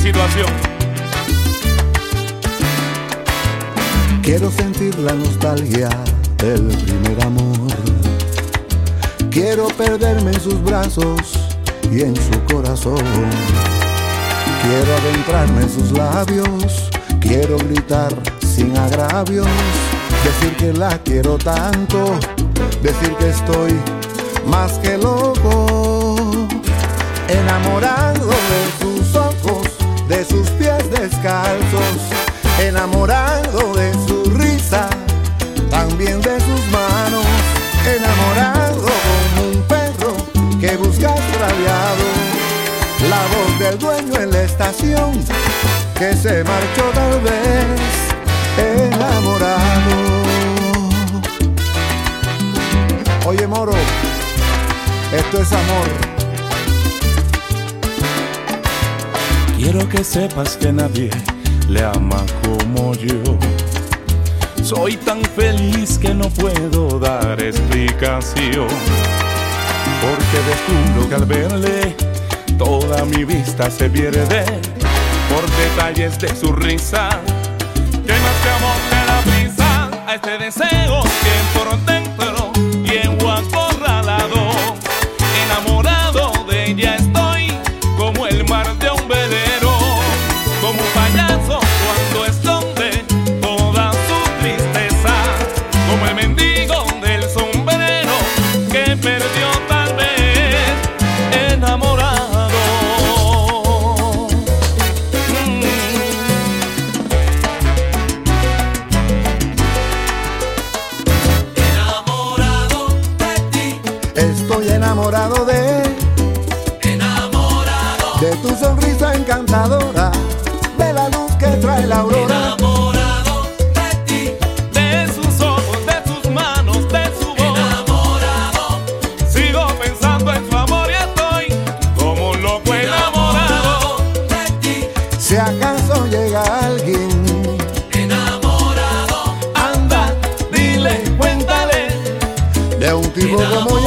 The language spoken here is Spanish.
situación. Quiero sentir la nostalgia del primer amor. Quiero perderme en sus brazos y en su corazón. Quiero adentrarme en sus labios. Quiero gritar sin agravios. Decir que la quiero tanto. Decir que estoy más que loco. Enamorado de sus ojos, de sus pies descalzos. Enamorado de su risa, también de sus manos. Enamorado como un perro que busca extraviado. La voz del dueño en la estación que se marchó tal vez. Enamorado. Oye moro, esto es amor. Quiero que sepas que nadie le ama como yo. Soy tan feliz que no puedo dar explicación, porque descubro que al verle toda mi vista se pierde por detalles de su risa. Que más que amor le da prisa a este deseo que por dentro llevo acorralado. Enamorado de ella estoy como el mar de un velero, como un payaso cuando esconde toda su tristeza, como el mendigo del sombrero que perdió tal vez. Enamorado. Enamorado de ti. Estoy enamorado de tu sonrisa encantadora, de la luz que trae la aurora. Enamorado de ti. De sus ojos, de sus manos, de su voz. Enamorado. Sigo pensando en su amor y estoy como un loco enamorado. De ti. Si acaso llega alguien, Enamorado. Anda, dile, cuéntale. de un tipo como